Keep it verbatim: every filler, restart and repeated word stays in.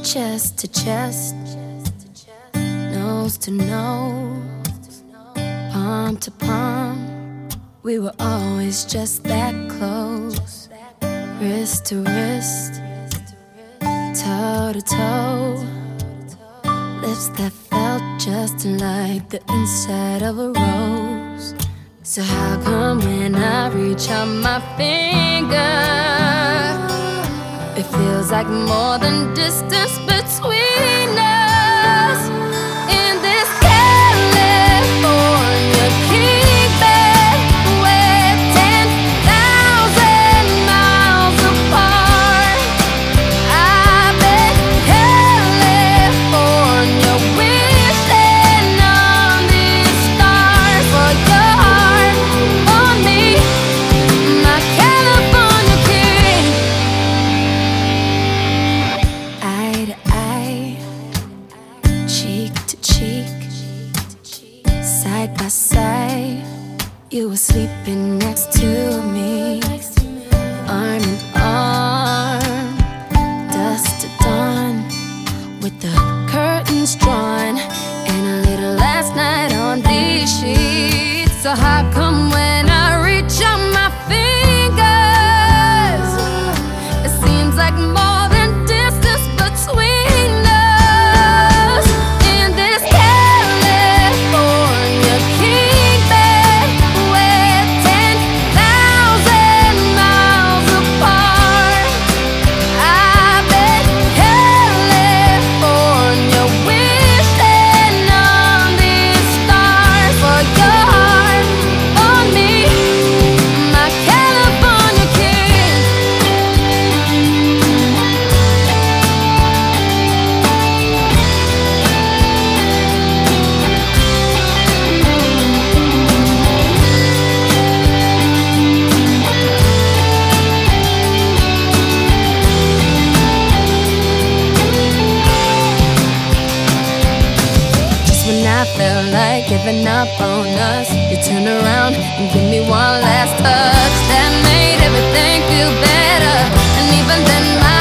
chest to chest, nose to nose, palm to palm. We were always just that close, wrist to wrist, toe to toe, lips that felt just like the inside of a rose. So how come when I reach out my finger, it feels like more than distance between us? In this California king bed, we're ten thousand miles apart. I bet California wishing on these stars for your heart on me, my California king. Eye to eye, cheek to cheek, side by side, you were sleeping next to me, arm in arm, dusk to dawn, with the curtains drawn, and a little last night on these sheets. So how come when I reach out my fingers, it seems like more than distance between us? In this California king bed, we're ten thousand miles apart. I bet California wishing on these stars for your heart on me, my California king. Just when I felt like giving up on us, you turn around and give me one last touch that made everything feel better. And even then my